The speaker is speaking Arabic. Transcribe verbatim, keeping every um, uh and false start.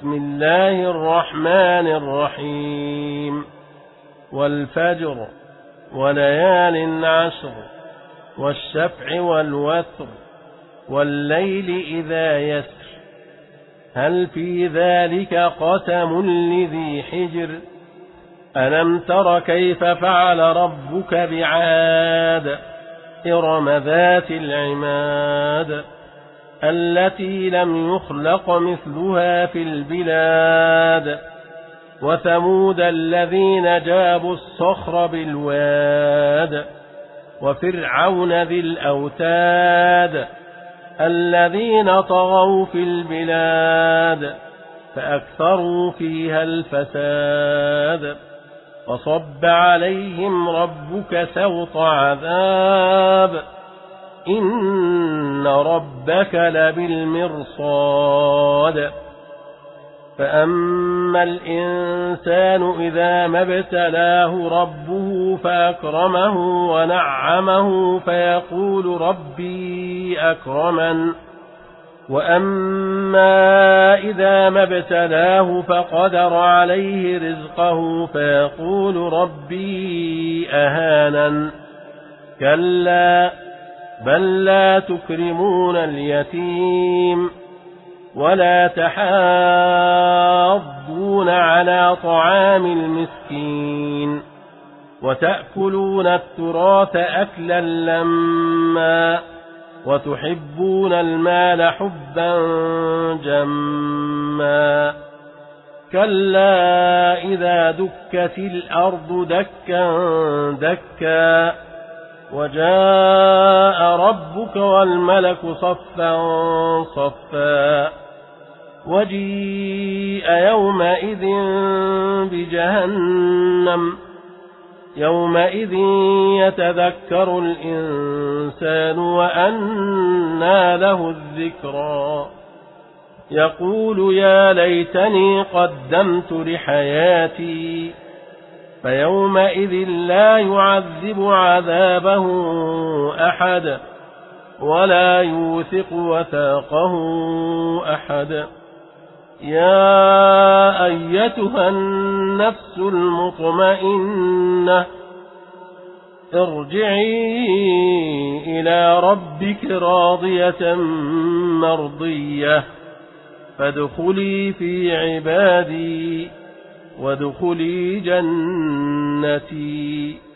بسم الله الرحمن الرحيم والفجر وليال عشر والشفع والوتر والليل إذا يسر هل في ذلك قسم لذي حجر ألم تر كيف فعل ربك بعاد إرم ذات العماد التي لم يخلق مثلها في البلاد وثمود الذين جابوا الصخر بالواد وفرعون ذي الأوتاد الذين طغوا في البلاد فأكثروا فيها الفساد وصب عليهم ربك سوط عذاب إن ربك لبالمرصاد فأما الإنسان إذا ما ابتلاه ربه فأكرمه ونعمه فيقول ربي أكرمن وأما إذا ما ابتلاه فقدر عليه رزقه فيقول ربي أهانن كلا بل لا تكرمون اليتيم ولا تحاضون على طعام المسكين وتأكلون التراث أكلا لما وتحبون المال حبا جما كلا إذا دكت الأرض دكا دكا وجاء ربك والملك صفا صفا وجيء يومئذ بجهنم يومئذ يتذكر الإنسان وأنى له الذكرى يقول يا ليتني قدمت لحياتي فيومئذ لا يعذب عذابه أحد ولا يوثق وثاقه أحد يا أيتها النفس المطمئنة ارجعي إلى ربك راضية مرضية فادخلي في عبادي وادخلي جنتي.